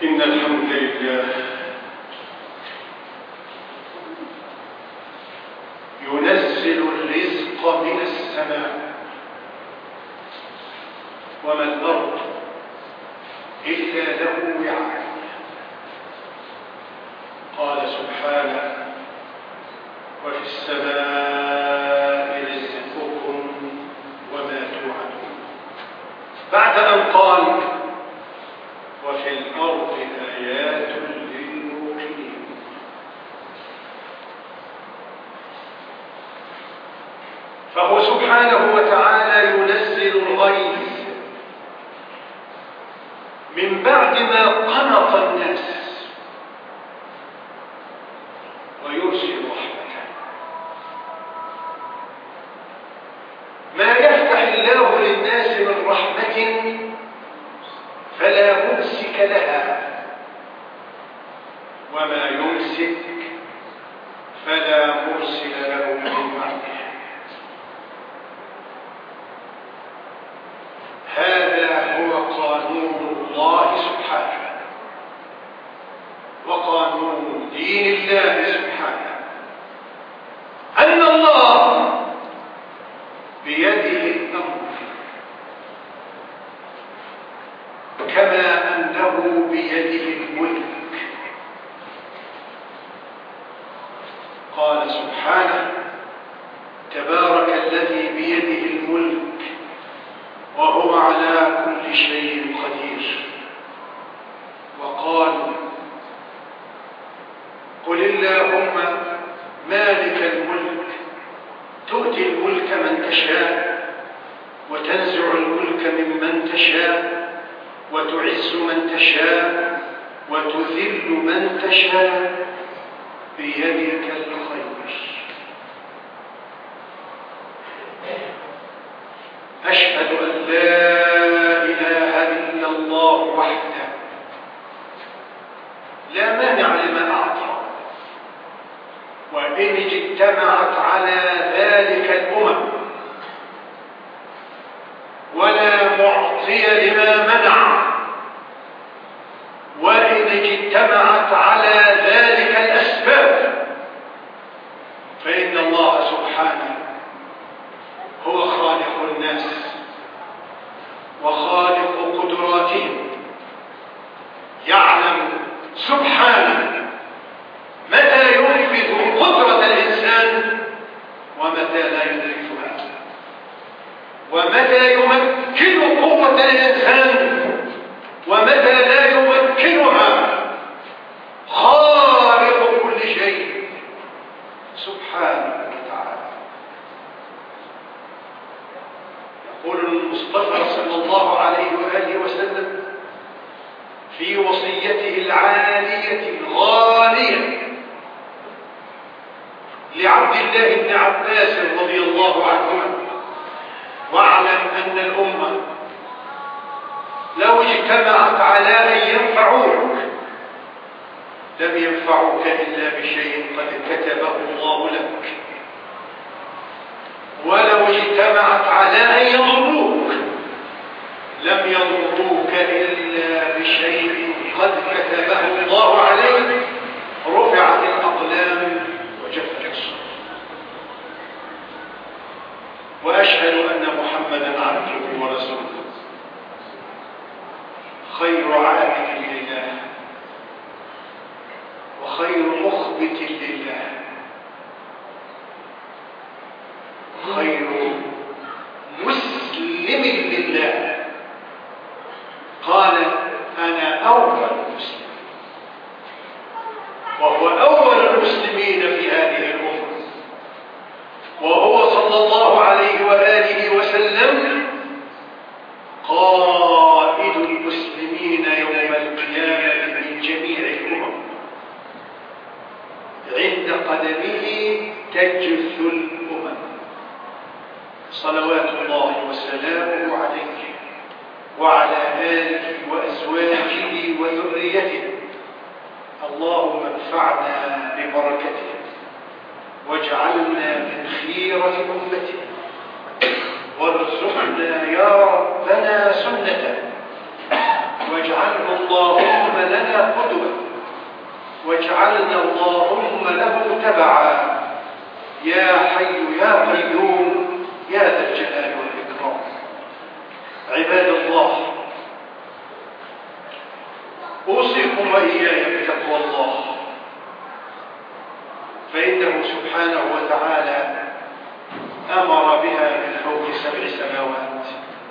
إن الحمد لله ينزل الرزق من السماء وما الأرض إلا له وعاء. قال سبحانه: وفي السماء رزقكم وما توعدون، بعد أن قال: وفي الأرض آيات للموقنين. فهو سبحانه وتعالى ينزل الغيث من بعد ما قنط الناس ويرسل رحمته. ما يفتح الله للناس من رحمة فلا ممسك لها، وما يمسك فلا مرسل له من بعده. هذا هو قانون الله سبحانه وقانون دين الله سبحانه، أن الله بيده الأمر كما أنه بيده الملك. قال سبحانه: تبارك الذي بيده الملك وهو على كل شيء قدير. وقال: قل اللهم مالك الملك تؤتي الملك من تشاء وتنزع الملك ممن تشاء وتعز من تشاء وتذل من تشاء بيدك الخير. أشهد أن لا إله إلا الله وحده لا مانع لما أعطى، وإن اجتمعت على ذلك الأمم ولا معطي لما منع، وإن اجتمعت على ذلك الأسباب، فإن الله سبحانه هو خالق الناس وخالق قدراتهم، يعلم سبحانه متى ينفذ قدرة الإنسان ومتى لا ينفذها، ومتى يمكن قوة الإنسان ومتى لا يمكنها. خالق كل شيء سبحانه وتعالى. يقول المصطفى صلى الله عليه وآله وسلم في وصيته العالية الغالية لعبد الله بن عباس رضي الله عنهما: واعلم أن الأمة لو اجتمعت على أن ينفعوك لم ينفعوك إلا بشيء قد كتبه الله لك، ولو اجتمعت على أن يضروك لم يضروك إلا بشيء قد كتبه الله عليك. رفعت الأقلام وجفت الصحف. وأشهد أن محمدا عبده ورسوله، خير عابد لله وخير مخبت لله، خير مسلم لله. قال: أنا أول مسلم، وهو أول المسلمين في هذه الأمة، وهو صلى الله عليه وآله وسلم قائد المسلمين يوم القيامة من جميع الأمم. عند قدمه تجث الأمم، صلوات الله وسلامه عليه وعلى آله وأزواجه وذريته. اللهم انفعنا ببركته واجعلنا من خيرة أمته، وارزقنا يا ربنا سنته واجعله اللهم لنا قدوة، واجعلنا اللهم له تبعا، يا حي يا قيوم يا ذا الجلال والإكرام. عباد الله، أوصيكم وإياي بتقوى الله، فإنه سبحانه وتعالى أمر بها من فوق 7 سماوات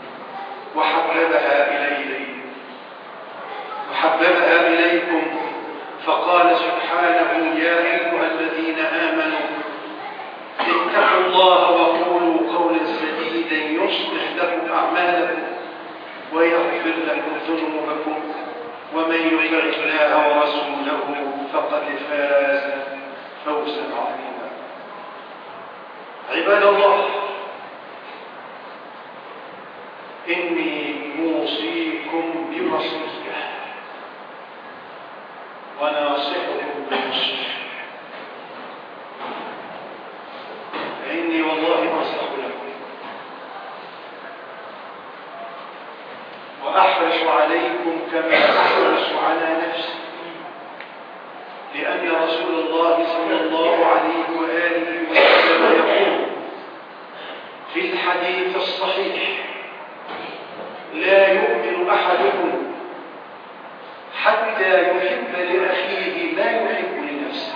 وحببها إليكم، فقال سبحانه: يا أيها الذين آمنوا اتقوا الله وقولوا قولا سديدا يصلح لكم أعمالكم ويغفر لكم ذنوبكم، ومن يطع الله ورسوله فقد فاز فوزا عظيما. عباد الله، إني موصيكم بوصية وناصحكم بنصيحة، فإني والله أنصح لكم وأحرص عليكم كما أحرص على نفسي، لأن رسول الله صلى الله عليه وآله وسلم يقول في الحديث الصحيح: لا يؤمن أحدكم حتى يحب لأخيه ما يحب لنفسه،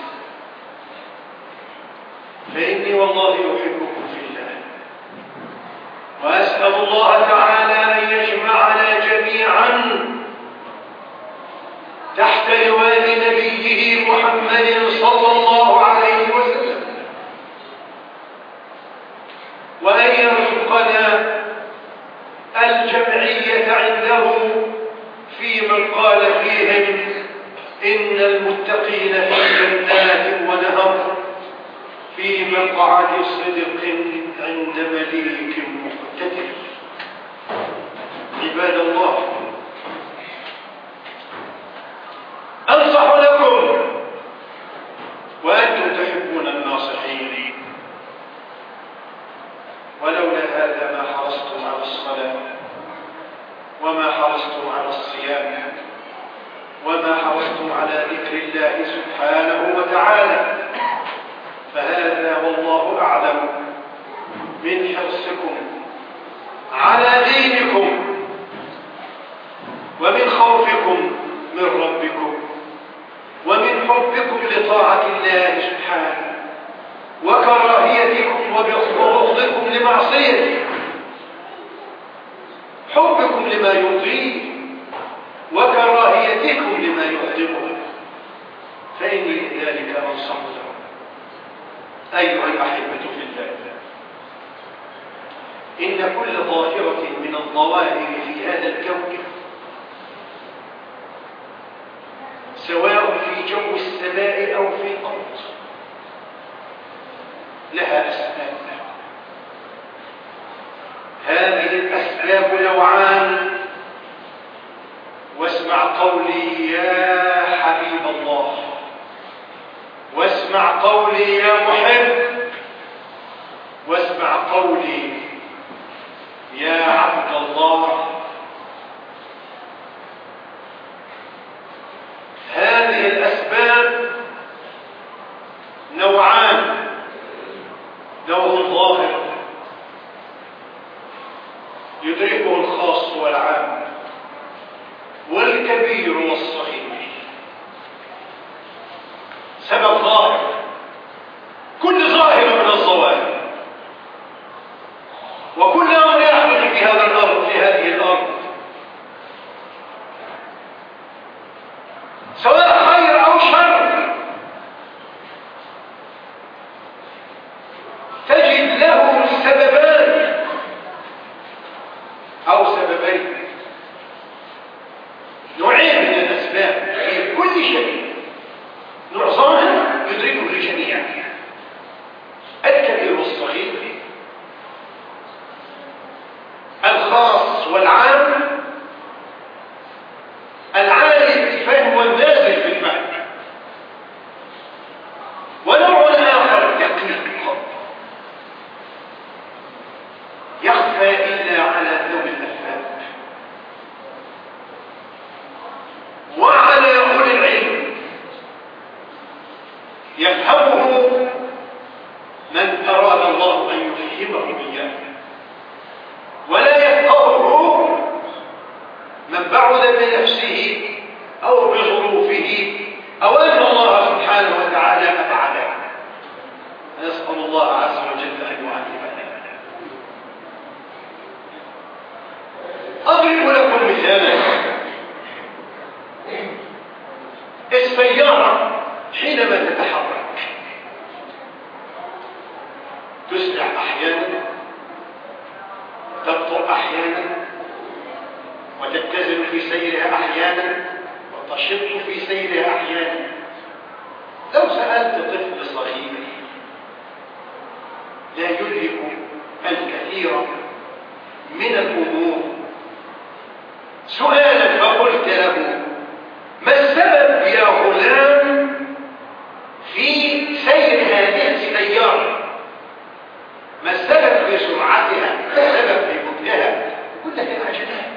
فإني والله أحبكم في الله، وأسأل الله تعالى أن يجمعنا جميعا تحت لواء نبيه محمد صلى الله عليه وسلم، وأن يرزقنا الجمعية عنده في من قال فيهم: إن المتقين في جنات ونهر في مقعد صدق عند مليك مقتدر. عباد الله، أنصح لكم وأنتم تحبون الناصحين، ولولا هذا ما حرصتم على الصلاة، وما حرصتم على الصيام، وما حرصتم على ذكر الله سبحانه وتعالى، فهذا والله أعلم من حرصكم على دينكم ومن خوفكم من ربكم ومن حبكم لطاعة الله سبحانه وكراهيتكم وبغضكم لمعصيته، حبكم لما يرضيه وكراهيتكم لما يغضبه، فإني لذلك أنصح لكم. أيها الأحبة في الله، إن كل ظاهرة من الظواهر في هذا الكون، سواء في جو السماء أو في الأرض، لها أسباب. هذه الأسباب نوعان، واسمع قولي يا حبيب الله، واسمع قولي يا محب، واسمع قولي يا عبد الله. هذه الأسباب نوعان: نوع ظاهر يدركه الخاص والعام والكبير والصغير، سبب ظاهر، كل ظاهر من الظواهر، وكل أمر يحدث في هذا الأرض، في هذه الأرض، سواء خير أو شر، تجد له سببان أو سببين، نوعين من الأسباب في كل شيء، نوع ظاهر يدركه الجميع، الكبير والصغير، الخاص والعام، العالي في الفهم والنازل في الفهم، ونوع آخر دقيق يخفى إلا على ذوي الألباب. السيارة حينما تتحرك تسرع أحيانا، تبطئ أحيانا، وتتزن في سيرها أحيانا، وتشط في سيرها أحيانا. لو سألت طفل صغير لا يدرك الكثير من الأمور سؤالا فقلت له: ما السبب يا غلام في سير هذه السيارة؟ ما السبب في سرعتها؟ ما السبب في بطئها؟ يقول لك العجلات.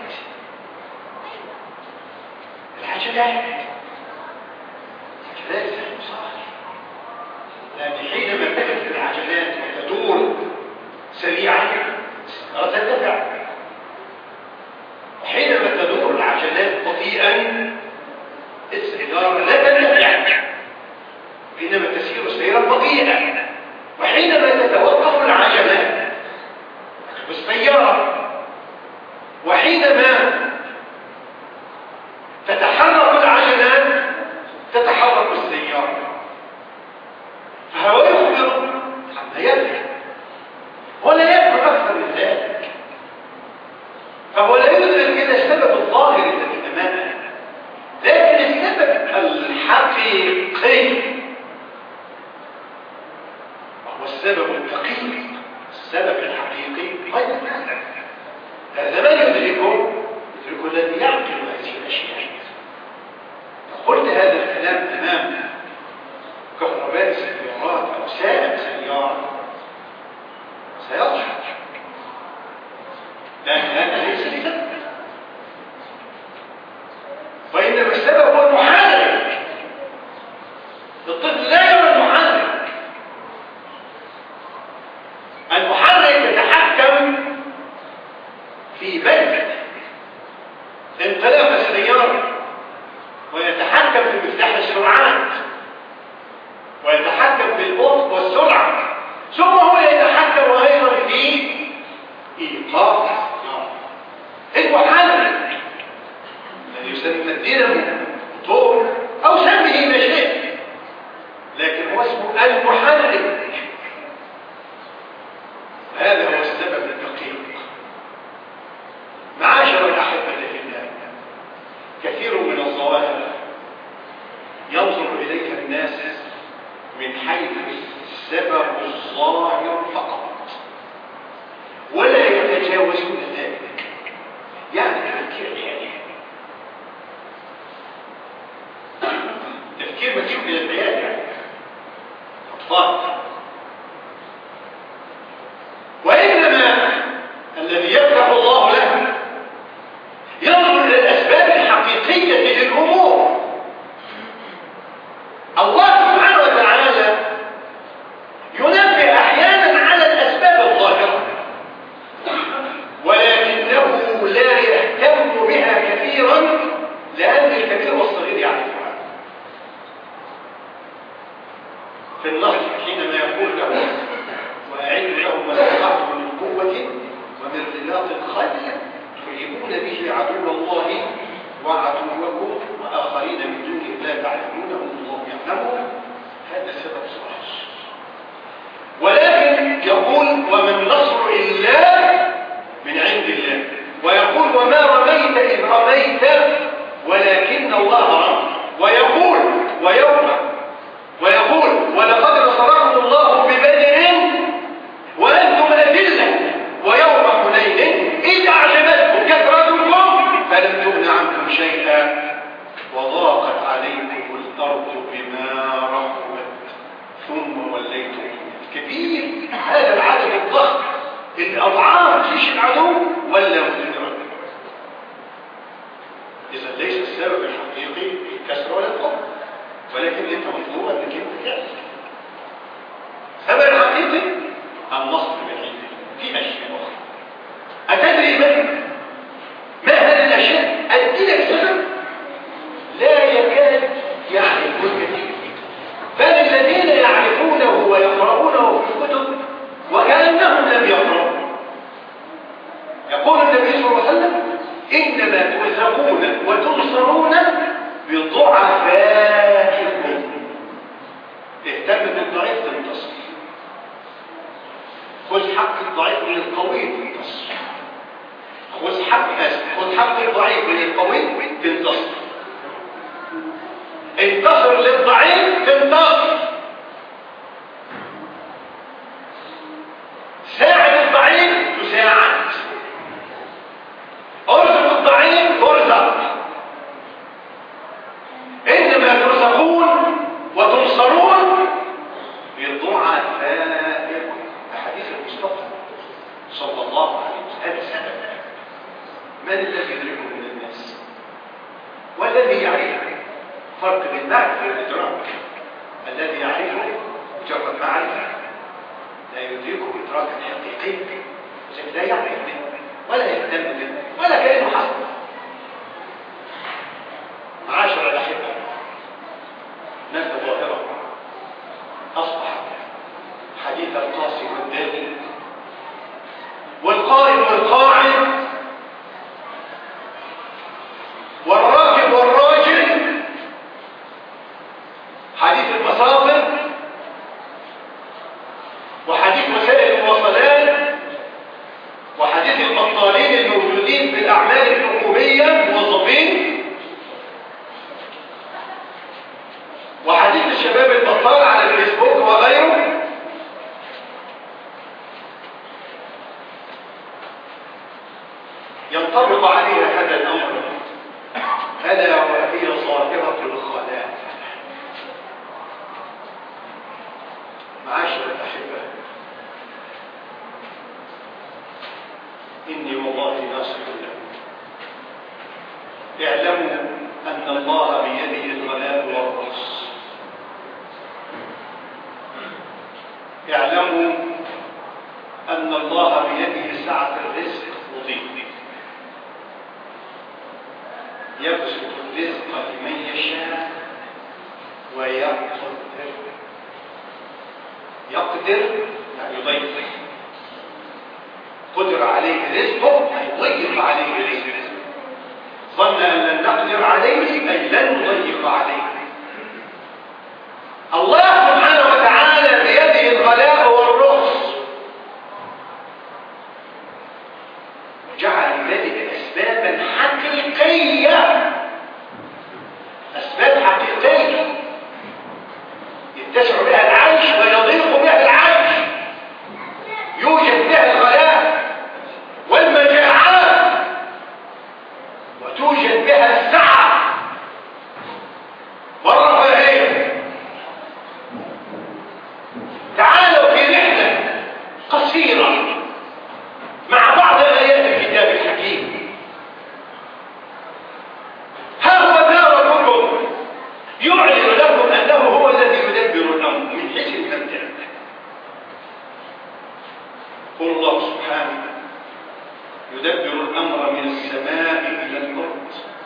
لأن حينما تكون العجلات وتدور سريعا السيارة تندفع، وحينما تدور العجلات بطيئا السيارة لا تندفع، حينما تسير السيارة بطيئا. وحينما تتوقف العجلات والسيارة، وحينما تتحرك العجلات تتحرك السيارة. فهو يخبر عما يدرك ولا يدرك أكثر من ذلك، فهو لا يدرك إلا السبب الظاهر الذي أمامه، لكن السبب الحقيقي وهو السبب الدقيق، السبب الحقيقي غير هذا ما يدركه الذي يعقل هذه الأشياء. قلت هذا الكلام أمام كهرباء السيارات أو سائق سيارة سيضحك، لأن هذا ليس لسبب، وإنما السبب هو المحرك. الطفل لا يرى المحرك. المحرك يتحكم في بدء انطلاق السيارة، ويتحكم في مفتاح السرعات، ويتحكم في البطء والسرعة، ثم هو يتحكم أيضا في إيقاف المحرك الذي يسمى الدينامو موتور أو سميه ما شئت، لكن هو اسمه المحرك. هذا هو السبب الدقيق. معاشر الأحبة في الله، كثير من الظواهر ينظر إليها الناس من حيث السبب الظاهر فقط، ولا يتجاوزون ذلك. يعني تفكير الحياة، تفكير مكشوف إلى البيان، يعني أطفال. وإنما الذي يفتح الله له ينظر إلى الأسباب الحقيقية للأمور. الله سبحانه وتعالى ينبه أحيانا على الأسباب الظاهرة، ولكنه لا يهتم بها كثيرا، لأن الكبير والصغير يعرفها. في النهج حينما يقول له: وأعد لهم ما استطعتم من قوة ومن رباط الخيل ترهبون به عدو الله وعدوكم وآخرين من دونه لا تعلمونهم الله يعلمهم. هذا سبب صحيح. ولكن يقول: وما النصر إلا من عند الله. ويقول: وما رميت إذ رميت ولكن الله رمى. ويقول: ولقد نصركم الله ببدر وأنتم أذلة ويوم حنين إذ أعجبتكم كثرتكم فلم تغن عنكم شيئا وضاقت عليكم الأرض بما رحبت ثم وليتم كبير. هذا العدد الضخم الأضعاف جيش العدو ولا مدمرا. إذا ليس السبب الحقيقي الكسر ولا القوة، ولكن أنت مطلوب أنك أنت تعمل. السبب الحقيقي النصر بالعلم. في أشياء أخرى أتدري ما هذه الأشياء؟ أديلك سبب لا يكاد يعرف الكثير، بل الذين يعرفونه ويقرؤونه في الكتب وكأنهم لم يقرؤوا. يقول النبي صلى الله عليه وسلم: إنما ترزقون وتنصرون بضعفائكم. الضعيف من القوي تنتصر. خذ حق الضعيف من القوي تنتصر. انتصر للضعيف تنتصر. ساعد الضعيف تساعد. ارزق الضعيف ترزق. انما ترزقون وتنصرون بضعفائكم. حديث المصطفى صلى الله عليه وسلم. من الذي يدركه من الناس والذي يعرفه؟ فرق بين المعرفه والادراك. الذي يعرفه مجرد معرفه لا يدركه ادراكا حقيقيا، لا يعرف به ولا يهتم به ولا كانه حصل. معاشر الاحبه، نبذه ظاهره اصبحت حديث القاصي والداني والقائم والقاعد والراكب والراجل، حديث المساطر وحديث وسائل المواصلات وحديث البطالين الموجودين في الأعمال الحكومية موظفين وحديث الشباب البطال على الفيسبوك وغيره. ينطبق عليها هذا الأمر، ألا وهي ظاهرة الخلاء. معاشر الأحبة، إني والله ناصح لكم. اعلموا أن الله بيده الغلاب والرأس. اعلموا أن الله بيده سعة الرزق وضيق. يبسط الرزق لمن يشاء ويقدر. يقدر يعني يضيق. قدر عليه رزقه أي ضيق عليه رزقه. ظن أن لن نقدر عليه أي لن نضيق عليه. الله سبحانه وتعالى بيده الغلاء والرخص، وجعل ذلك أسبابا حقيقية. أسباب حقيقية يتسع بها العيش ويضيق بها العيش، يوجد بها الغلاء والمجاعات وتوجد بها السعة والرفاهية. تعالوا في رحلة قصيرة مع بعض آيات الكتاب الحكيم. ها هو دار ربكم يعلن لكم أنه هو الذي يدبر الأمر من حيث المبدأ. قل الله سبحانه يدبر الأمر من السماء إلى الأرض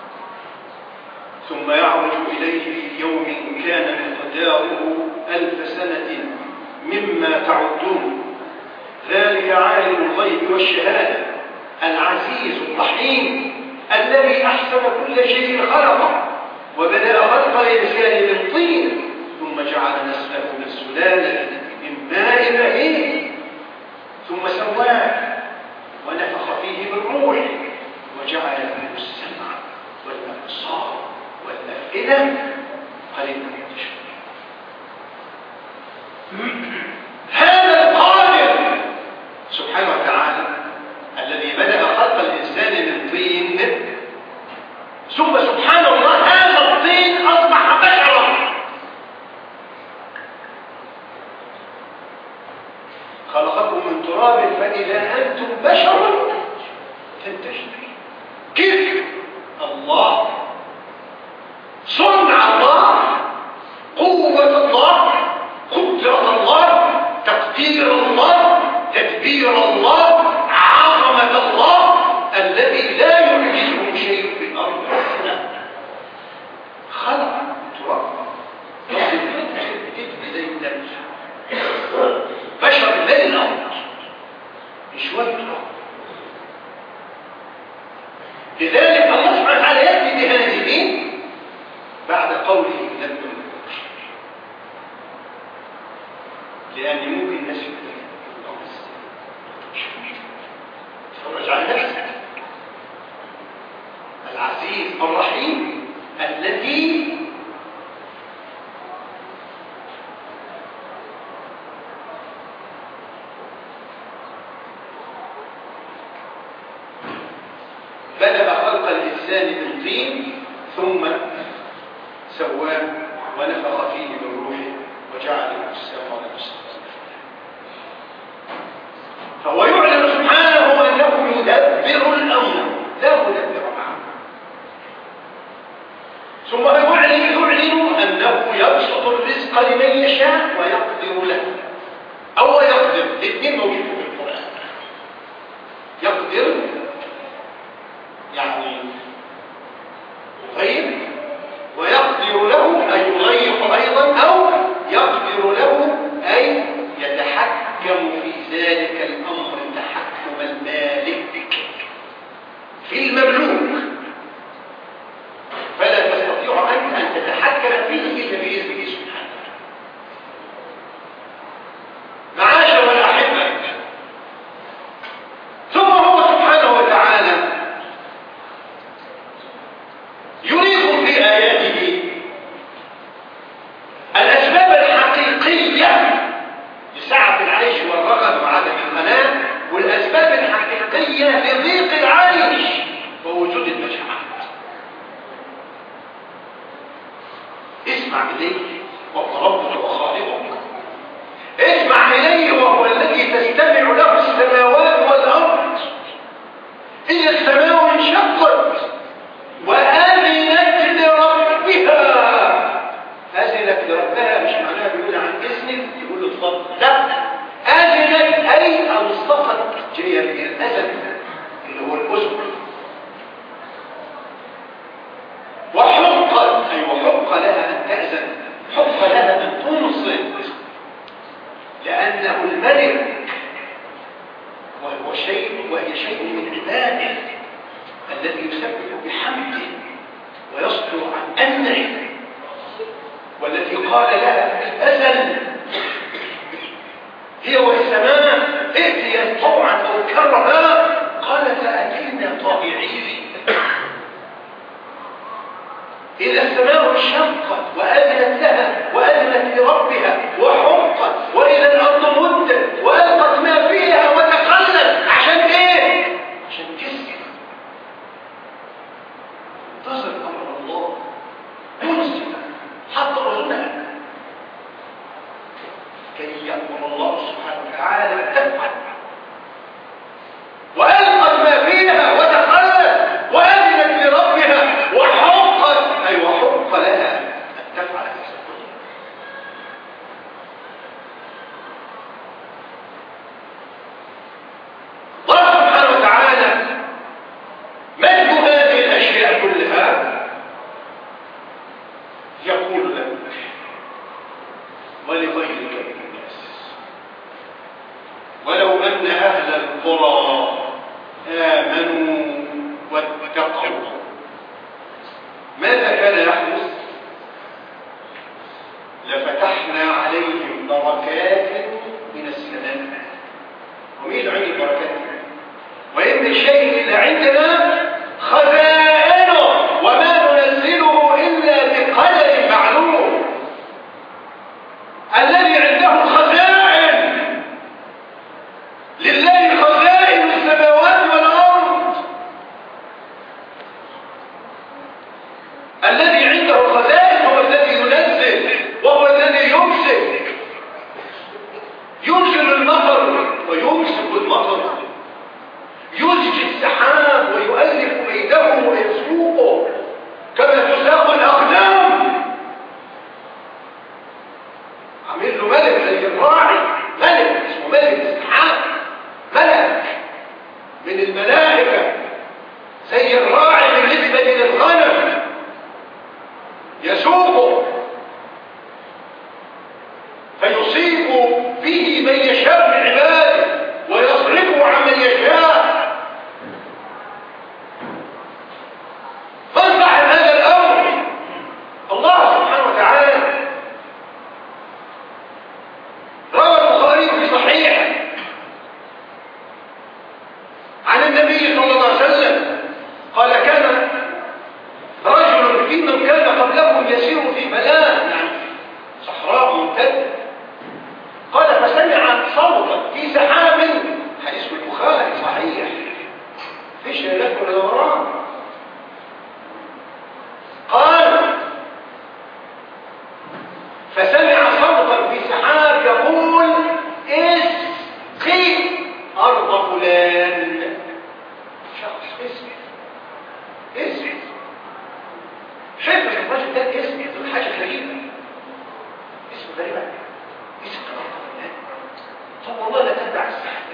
ثم يعرج إليه في يوم كان مقداره 1000 سنة مما تعدون. ذلك عالم الغيب والشهادة العزيز الرحيم الذي أحسن كل شيء خلقه وبدأ خلق الإنسان من طين ثم جعل نسله من سلالة من ماء مهين ثم سواه ونفخ فيه بالروح وجعل له السمع والأبصار والأفئدة قليلا ما تشكرون. هذا القادر سبحانه وتعالى الذي بدأ خلق الإنسان من طين ثم سبحان الله هذا الطين أصبح بشرا. خلقكم من تراب فإذا أنتم بشر تنتشرون. كيف؟ الله، صنع الله، قوة الله، قدرة الله، تقدير الله، تدبير الله، عظمة الله الذي لا يعجزه شيء في الأرض. خلق تراب بشر من الأرض شوية تراب. لذلك الله سبحانه وتعالى يأتي بهذه بعد قوله لم يكن، لأن ممكن الناس ثم سواه ونفخ فيه من روحه وجعله السماء والمسلم. فهو يعلن سبحانه أنه يدبر الأمر لا مدبر معه. ثم يعلن أنه يبسط الرزق لمن يشاء ويقدر له، أو يقدر، الاثنين موجودين في القرآن. يقدر يعني يغير، ويقدر له أي يضيق أيضا، أو يقدر له أي يتحكم في ذلك الأمر تحكم المالك في المملوك، فلا تستطيع أنت أن تتحكم فيه إلا بإذنه سبحانه. معاشر الأحبة، ثم هو سبحانه وتعالى يريد في آياته الأسباب الحقيقية لسعة العيش والرغد وعدم الغناء، والأسباب الحقيقية لضيق العيش ووجود المشاعر. اسمع إليه وهو ربك وخالقك، اسمع إليه وهو الذي تستمع له السماوات والأرض. إذا السماء انشقت وآذنت لربها، آذنت لربها مش معناها بيقول عن إذنك يقول له اتفضل، لا، آذنت أي أنصفت، جاية من الأذن اللي هو الأذن. وحق، أي وحق لها أن تأذن، حق لها أن تنصت، لأنه الملك وهي شيء من عباده الذي يسبح بحمده ويصدر عن أمره، والتي قال لها في الأزل هي والسماء ائتيا طوعا أو كرها، قال فأتينا طائعين. إذا السماء انشقت وأذنت لها وأذنت لربها وحقت، وإذا الأرض مدت وألقت ما فيها وتخلت، عشان إيه؟ عشان تسكت انتظر أمر الله، انصت حتى أذنها كي يأمر الله سبحانه وتعالى أن تفعل، وألقت ما فيها وتخلت وأذنت لربها وحقت، أي وحق لها أن تفعل. الله سبحانه وتعالى مجد هذه الأشياء كلها يقول لك ولغيرك من الناس ولو أن أهل القرى آمنوا واتقوا ماذا كان يحدث؟ لفتحنا عليهم بركات من السماء. ومين عنده البركات؟ وإن من شيء إلا عندنا خزائنه وما ننزله إلا بقدر معلوم. الذي عنده خزائن، لله خزائن السماوات والأرض. الذي عنده خزائن هو الذي ينزل، وهو الذي ينزل المطر ويمسك المطر، يزجي السحاب ويؤلف بيده ويسوقه كما تساق الأقدام. عامل له ملك زي الراعي، ملك اسمه ملك السحاب، ملك من الملائكة زي الراعي بالنسبة للغنم، يسوقه فيصيب به من يشاء من عباده ويصرفه عن من يشاء. من صاحب هذا الأمر؟ الله سبحانه وتعالى. روى البخاري في صحيحه عن النبي صلى الله عليه وسلم قال كان رجل في من كان قبلكم يسير في بلاء غريبة، اسم غريبة، اسم غريبة. طب والله لا تتبع السحر،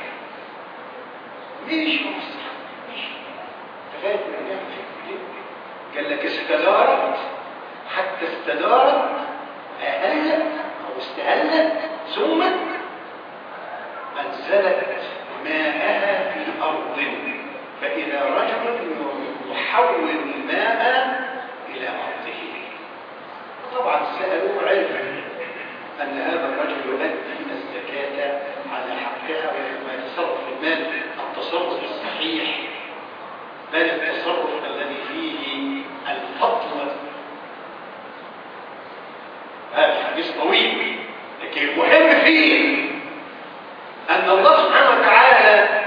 مش هو السحر، مش تخيل من نعمة في قال لك استدارت حتى استدارت أهلت أو استهلت ثم أنزلت ماءها في أرض، فإذا رجل يحول الماء إلى أرضه. طبعا سألوا علما أن هذا الرجل يؤدي الزكاة على حقها وما يتصرف في المال التصرف الصحيح، بل التصرف الذي فيه الفضل. هذا حديث طويل، لكن المهم فيه أن الله سبحانه وتعالى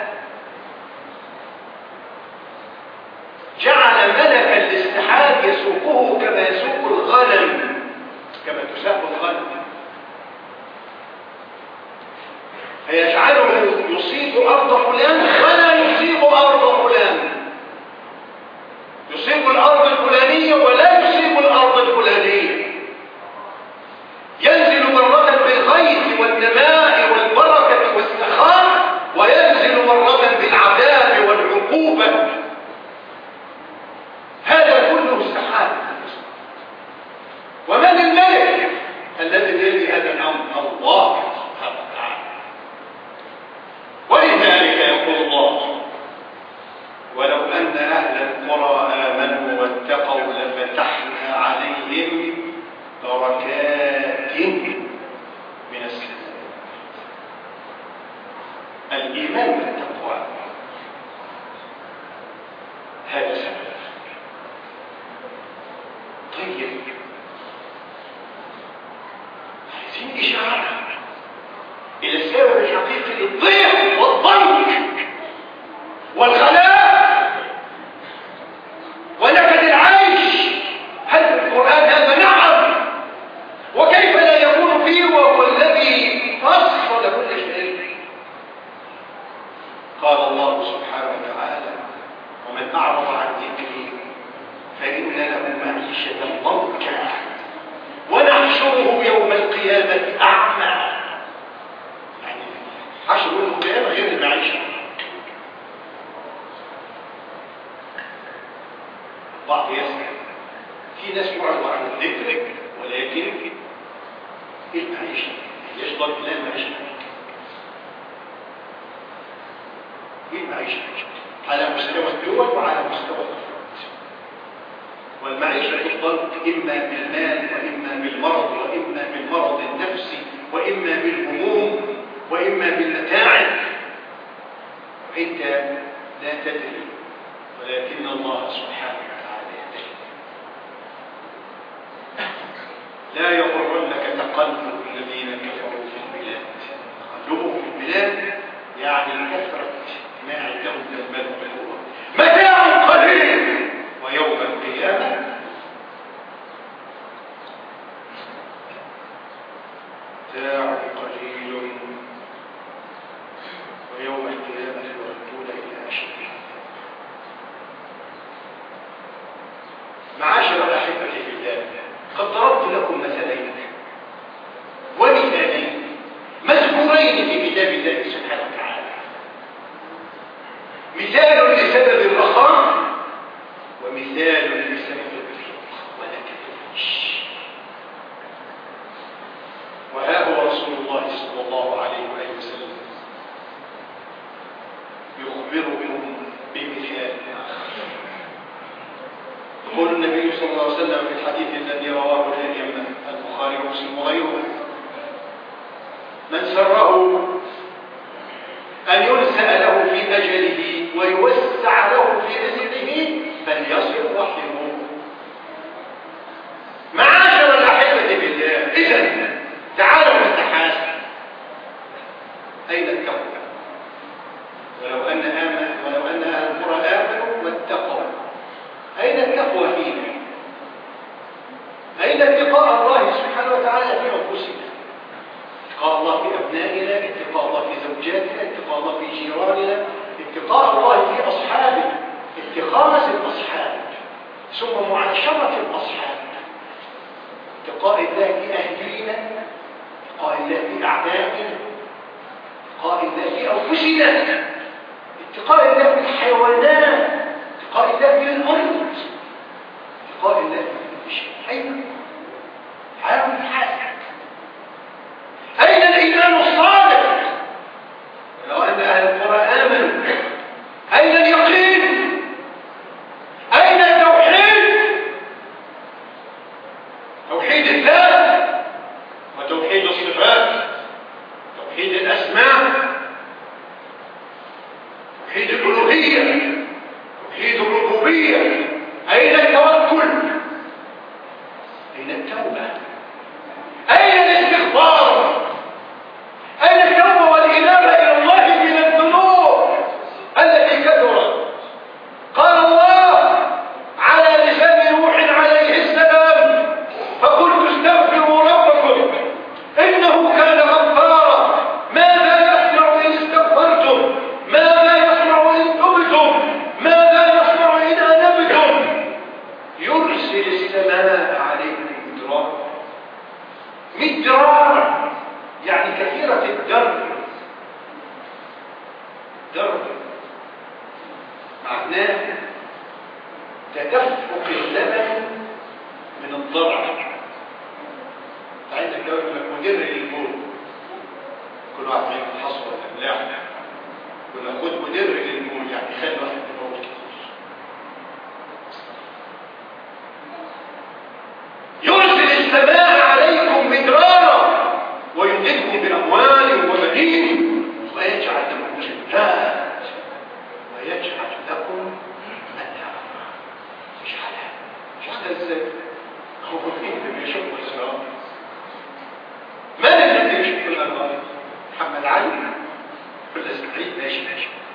جعل ملك الاستحاد يسوقه كما يسوق الغنم، كما تساق الغنم، فيجعله يصيب أرض فلان ولا يصيب أرض فلان، يصيب الأرض الفلانية ولا يصيب الأرض الفلانية، ينزل مرة بالغيث والنماء والبركة والسخاء، وينزل مرة بالعذاب والعقوبة. هذا كله السحاب. ومن الملك الذي بيده هذا الأمر؟ الله سبحانه وتعالى. ولذلك يقول الله: ولو أن أهل القرى آمنوا واتقوا لفتحنا عليهم بركات من السماء. الإيمان والتقوى هذا سبب. طيب، عايزين إشارة إلى السبب الحقيقي للضيق والضنك والغلاء ونكد العيش. هل في القرآن هذا؟ نعم. وكيف لا يكون فيه وهو الذي فصل كل شيء؟ قال الله سبحانه وتعالى: ومن أعرض عن ذكري فإن له معيشة ضنكا ونحشره يوم القيامة أعمى. يعني حشر يوم القيامة غير المعيشة. بعض يسأل، في ناس يعرض عن الذكر ولكن المعيشة يشضر إلى المعيشة. المعيشة على مستوى الدول وعلى مستوى الأفراد. والمعيشة تضل إما بالمال وإما بالمرض وإما بالمرض النفسي وإما بالهموم وإما بالمتاعب. أنت لا تدري، ولكن الله سبحانه وتعالى يدري. لا يغرنك تقلب الذين كفروا في البلاد. تقلبهم في البلاد يعني كثرة ما عندهم من المال والقوة. متاع قليل ويوم القيامة متاع قليل ويوم القيامة يردون إلى أشد. معاشر الأحبة في الله، قد ضربت لكم مثلين ومثالين مذكورين في كتاب الله سبحانه وتعالى. مثال لسبب الرخاء ومثال لسبب الضيق والكفاش. وها هو رسول الله صلى الله عليه وسلم يخبركم بمثال آخر. يقول النبي صلى الله عليه وسلم في الحديث الذي رواه الإمام البخاري ومسلم وغيره: من سره أن ينسأ له في أجله ويوسع له في رزقه فليصل رحمه. معاشر الأحبة بالله، إذن تعالوا نتحاسب. أين التقوى؟ ولو أن أهل القرى آمنوا واتقوا. أين التقوى فينا؟ أين اتقاء الله سبحانه وتعالى في أنفسنا؟ اتقاء الله في أبنائنا، اتقاء الله في زوجاتنا، اتقاء الله في جيراننا، اتقاء الله في أصحابنا، اتخاذ الأصحاب ثم معاشرة الأصحاب، اتقاء الله بأهلينا، اتقاء الله بأعدائنا، اتقاء الله بأنفسنا، اتقاء الله بالحيوانات، اتقاء الله بالأرض، اتقاء الله بكل شيء. أين؟ حاول حالك. أين الإيمان الصادق؟ لو أن أهل القرى آمنوا. أين اليقين؟ أين التوحيد؟ توحيد الذات وتوحيد الصفات، توحيد الأسماء، توحيد الألوهية، توحيد الربوبية. أين التوكل؟ أين التوبة؟ أين الاستغفار؟ أين التوبة والإنابة إلى الله من الذنوب التي كثرت؟ قال الله على لسان نوح عليه السلام: فقلت استغفروا ربكم إنه كان غفارا. ماذا يصنع إن استغفرتم؟ ماذا يصنع إن تبتم؟ ماذا يصنع إن أنبتم؟ يرسل السماء عليكم مدرارا، يعني كثيرة الدرب. درب معناه تدفق اللبن من الضرع. عندك دورة لك مدر للبول، كل واحد ياخد حصوة ولا ملاح، ولا خد مدر للبول، يعني خلي واحد يبول كتير. يرسل السماء عليكم مدرارا ويمددكم بأموال وبنين ويجعل لكم جنات ويجعل لكم أنهارا. مش هذا ازاي؟ هو مين اللي بيشوف الأنهار؟ من اللي بيشوف الأنهار؟ محمد علي ولا سعيد؟ ماشي.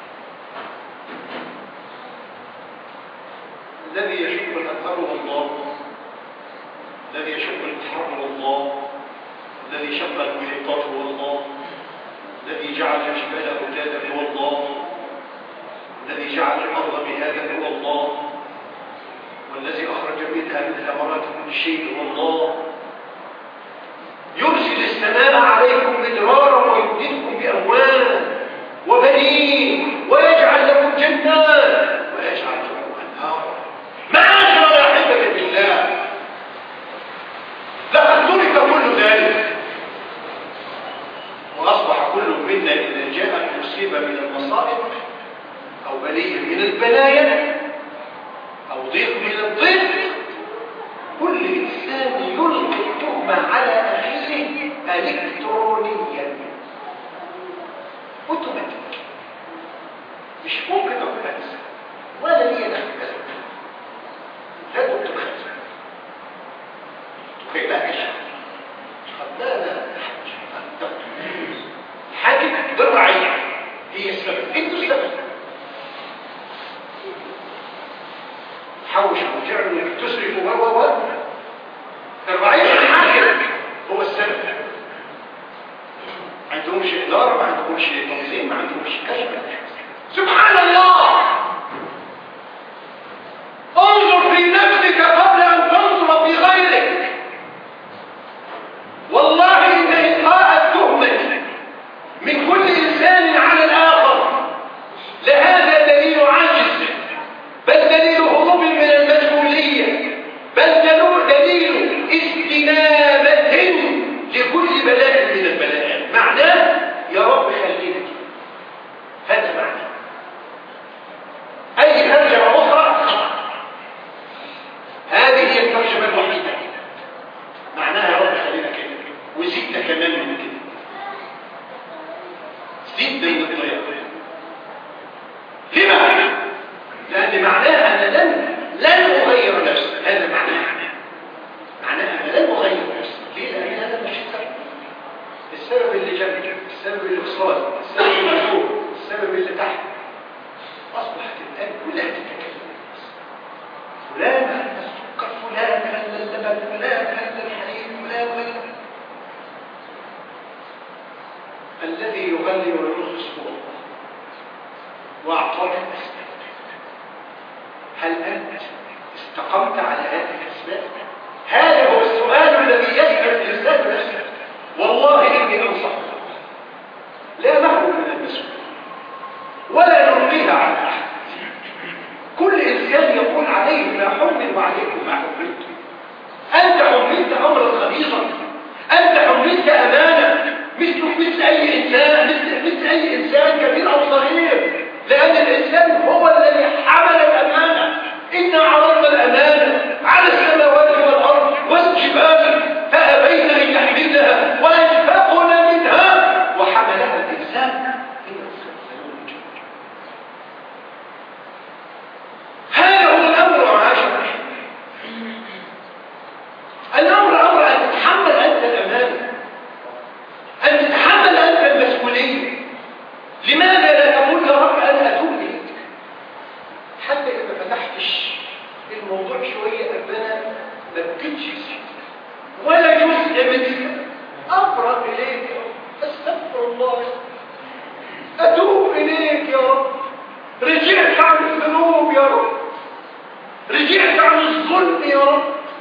الذي يشوف الأنهار هو الله، الذي يشق البحر هو الله، الذي شق المحيطات هو الله، الذي جعل الجبال أوتادا هو الله، الذي جعل الأرض مهادا هو الله، والذي أخرج منها من ثمرات كل شيء هو الله. يرسل السماء عليكم مدرارا ويمددكم بأموال وبنين ويجعل لكم جنات ويجعل لكم أنهارا. معاشر يا أحبة بالله، لقد ترك كل ذلك وأصبح كل منا إذا جاءت مصيبة من المصائب أو بلية من البلايا أو ضيق من الضيق، كل إنسان يلقي التهمة على أخيه إلكترونيا أوتوماتيك. مش ممكن أقول أنسى ولا لي دخل بس لا دكتور خمسة كيف لا أشعر لا حاجة ضرعية هي السبب، انتوا السبب. حوشوا وجعلوا تسرفوا الرعية الحاكم هو السبب. ما عندهمش إدارة، ما عندهمش تنظيم، ما عندهمش كشف. سبحان الله. انظر في نفسك قبل أن تنظر في غيرك. والله إن إلقاء التهمة من كل إنسان على الآخر لهذا دليل عجز، بل دليل هروب من المسؤولية، بل دليل استنابة لكل بلاء من البلاءات. معناه يا رب خلينا كده، هذا معناه. أي ترجمة أخرى هذه هي الترجمة الوحيدة، معناها يا رب خلينا كده وزيدنا كمان من كده، زيدنا من الطريقة. لما؟ لأن معناها أنا لن أغير نفسي. هذا معناها أنا لن أغير نفسي. ليه؟ لأن هذا مش السبب اللي جنبك، السبب اللي خسران، السبب اللي فوق، السبب اللي تحت. أصبحت الآن كلها تتكلم. فلان هل السكر، فلان هل اللبن، فلان هل الحليب، فلان الذي يغلي ويرخص هو الله وأعطاك الأسباب. هل أنت استقمت على هذه الأسباب؟ هذا هو السؤال الذي يسأل والله إني أنصح لا نهرب من المسؤولية ولا نلقيها على أحد. كل إنسان يقول عليه ما حمل وعليكم ما حملتم. أنت حملت أمرا خبيثا، أنت حملت أمانة مثل أي إنسان، مثل أي إنسان كبير أو صغير، لأن الإنسان هو الذي حمل الأمانة. إنا عرضنا الأمانة على السماوات والأرض والجبال فأبين أن يحملنها وأشفقن منها وحملها الإنسان إنه كان جبلا. هذا هو الأمر معاشر الأمر أمر أن تتحمل أنت الأمانة، أن تتحمل أنت المسؤولية. لماذا لا تقول يا رب أنا أتوب إليك؟ حتى إذا ما فتحتش الموضوع شوية أبنا ما تجدش ولا جزء منك، أفرغ إليك أستغفر الله، أتوب إليك يا رب، رجعت عن الذنوب يا رب، رجعت عن الظلم يا رب،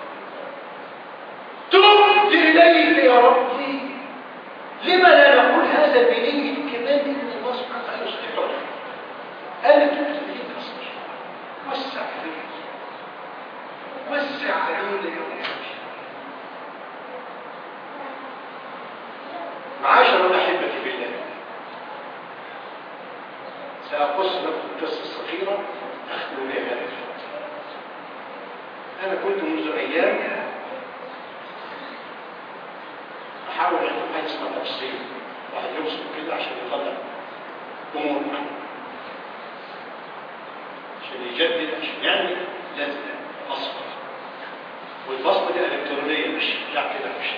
تبت إليك يا ربي. لما لا نقول هذا بنية كمان إن الله سبحانه وتعالى يصلح لنا؟ أنا تبت إليك أصلح، وسع عليك، وسع علينا يا رب. معاشر الأحبة بالله، سأقص لكم قصة صغيرة أختم بها هذا الوقت. أنا كنت منذ أيام أحاول أن أسمع تفصيل واحد يوصل كده عشان يطلع أمور عشان يجدد، عشان يعمل لازم أصبر، والبصمة دي إلكترونية مش لا كده مش.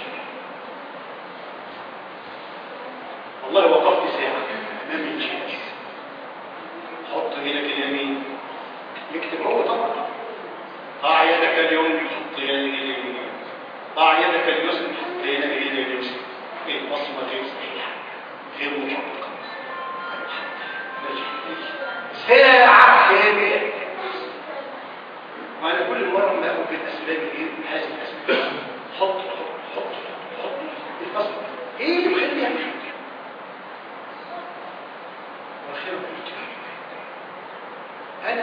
والله وقفت ساعة أمام الجهاز، حط هنا اليمين يكتب هو طبعا، ضع يدك اليمين حط يدك اليمين، ضع يدك اليسرى حط يدك اليسرى. البصمة غير صحيحة غير مطابقة. ساعة كاملة، وأنا كل مرة ما أقول بالأسباب هذه الأسباب حط البصمة إيه اللي بخليها مش أنا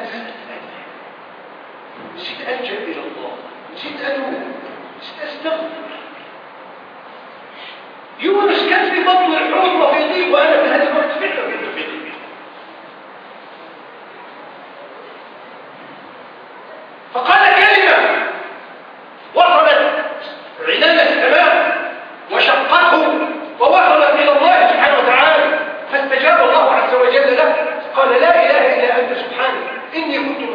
نسيت ألجأ إلى الله، نسيت أدعو، نسيت أستغفر. يونس كان في بطن الحوت وفي ضيق، وأنا في هذا الوقت فعلا كنت في ضيق. فقال كلمة وصلت عنان السماء وشقته ووصلت إلى الله سبحانه وتعالى، فاستجاب الله عز وجل له، قال لا إله إلا أنت سبحانك إني كنت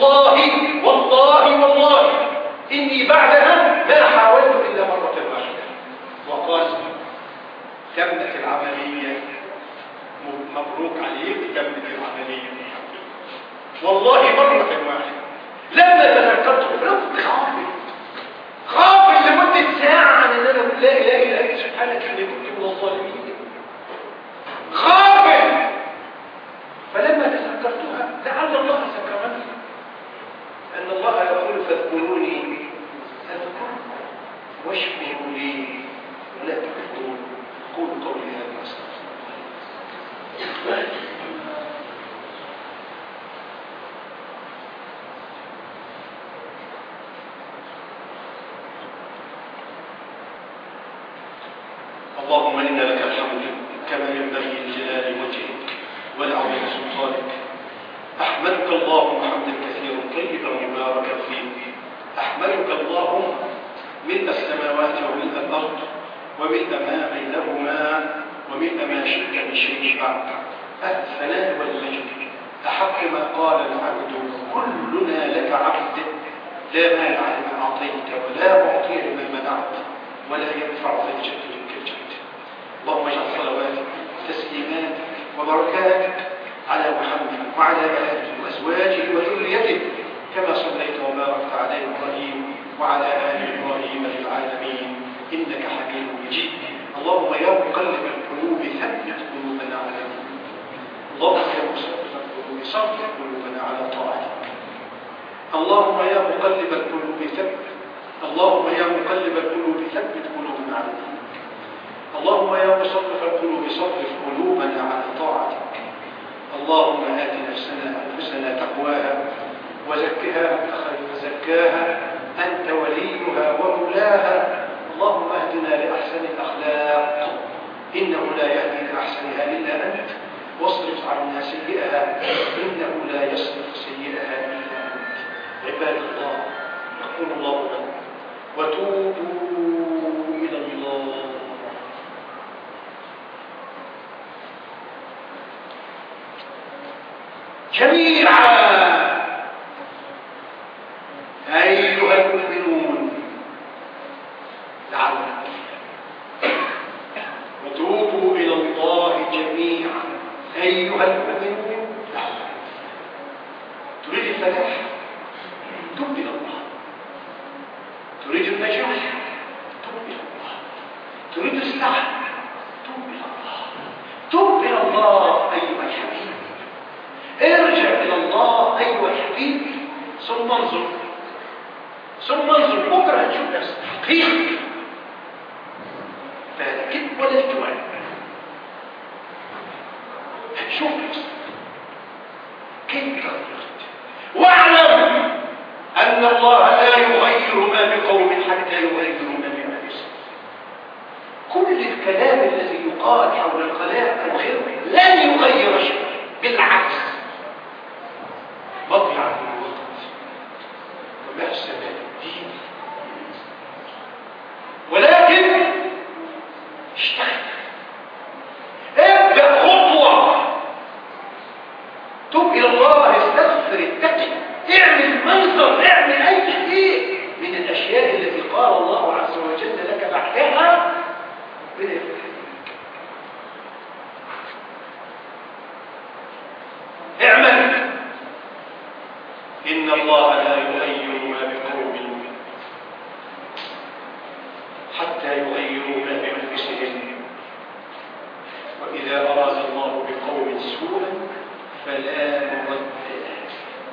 والله إني بعدها ما حاولت إلا مرة واحدة. وقال تمت العملية، مبروك عليك، تمت العملية والله مرة واحدة. لما تذكرت رفض خافت لمدة ساعة عن أن أنا لا إله إلا أنت سبحانك إني كنت من الظالمين، خافت. فلما تذكرتها لعل الله ذكرني، أن الله يقول فاذكروني أذكركم واشكروا لي ولا تكفرون. قولوا قولي هذا واستغفر الله. اللهم إنا لك الحمد كما ينبغي لجلال وجهك ولعظيم سلطانك. أحمدك اللهم حمدا كثيرا طيبا مباركا فيه. أحمدك اللهم ملء السماوات وملء الأرض وملء ما بينهما وملء ما شئت من شيء بعد. الثناء والمجد أحق ما قال العبد كلنا لك عبد، لا مانع لما أعطيت ولا معطي لما منعت ولا ينفع ذا الجد منك الجد. اللهم اجعل صلواتك وتسليماتك وبركاتك على محمد وعلى آله وأزواجه وذريته كما صليت وباركت على إبراهيم وعلى آل إبراهيم في العالمين إنك حميد مجيد. اللهم يا مقلب القلوب ثبت قلوبنا على دينك. اللهم يا مصرف القلوب صرف قلوبنا على طاعتك. اللهم يا مقلب القلوب ثبت، اللهم يا مقلب القلوب ثبت قلوبنا على دينك. اللهم يا مصرف القلوب صرف قلوبنا على طاعتك. اللهم آت أنفسنا تقواها وزكها أنت خير من زكاها، أنت وليها ومولاها. اللهم اهدنا لأحسن الأخلاق، إنه لا يهدي لأحسنها إلا أنت، واصرف عنا سيئها، إنه لا يصرف سيئها إلا أنت. عباد الله، يقول الله لنا: وتوبوا إلى الله جميعا أيها المؤمنون لعلكم تفلحون. وتوبوا إلى الله جميعا أيها المؤمنون لعلكم تفلحون. تريد الفلاح؟ توب إلى الله. تريد النجاح؟ توب إلى الله. تريد السعادة؟ توب إلى الله. توب إلى الله أيها الحبيب. ارجع إلى الله أيها الحبيب، ثم انظر بكرة هتشوف نفسك حقيقي، فلا كذب ولا الجوع، هتشوف نفسك كيف تغيرت. واعلم أن الله لا يغير ما بقوم حتى يغيروا ما بأنفسهم. كل الكلام الذي يقال حول الخلاق أو غيره لن يغير شيء، بالعكس مضيعة الوقت ومأساة الدين. ولكن اشتغل، ابدأ خطوة، توب إلى الله، استغفر، اتقي، اعمل منظر، اعمل أي شيء من الأشياء التي قال الله عز وجل لك بعدها ربنا يفتح. اعمل، إن الله لا يغير ما بقوم حتى يغيروا ما بأنفسهم، وإذا أراد الله بقوم سوءا فلا مرد له.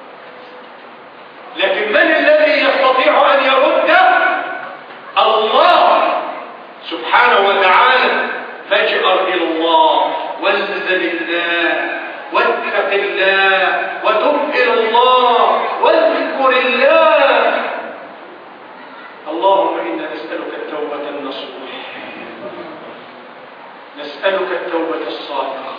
لكن من الذي يستطيع أن يرد؟ الله سبحانه وتعالى. فاجأر إلى الله والزم الله واتق الله وتب إلى الله واذكر الله. اللهم إنا نسألك التوبة النصوح، نسألك التوبة الصادقة،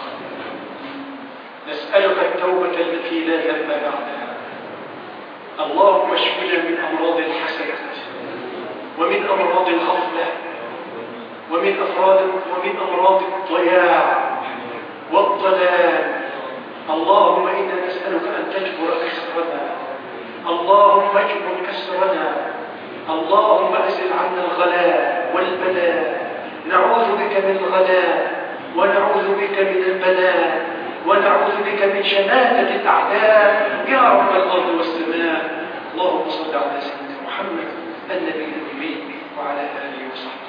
نسألك التوبة التي لا ذنب بعدها. اللهم اشفنا من أمراض الحسد ومن أمراض الغفلة ومن أمراض الضياع والضلال. اللهم إنا نسألك أن تجبر كسرنا، اللهم اجبر كسرنا، اللهم أزل عنا الغلاء والبلاء. نعوذ بك من الغلاء ونعوذ بك من البلاء ونعوذ بك من شماتة الأعداء يا رب الأرض والسماء. اللهم صل على سيدنا محمد النبي الأمي وعلى آله وصحبه.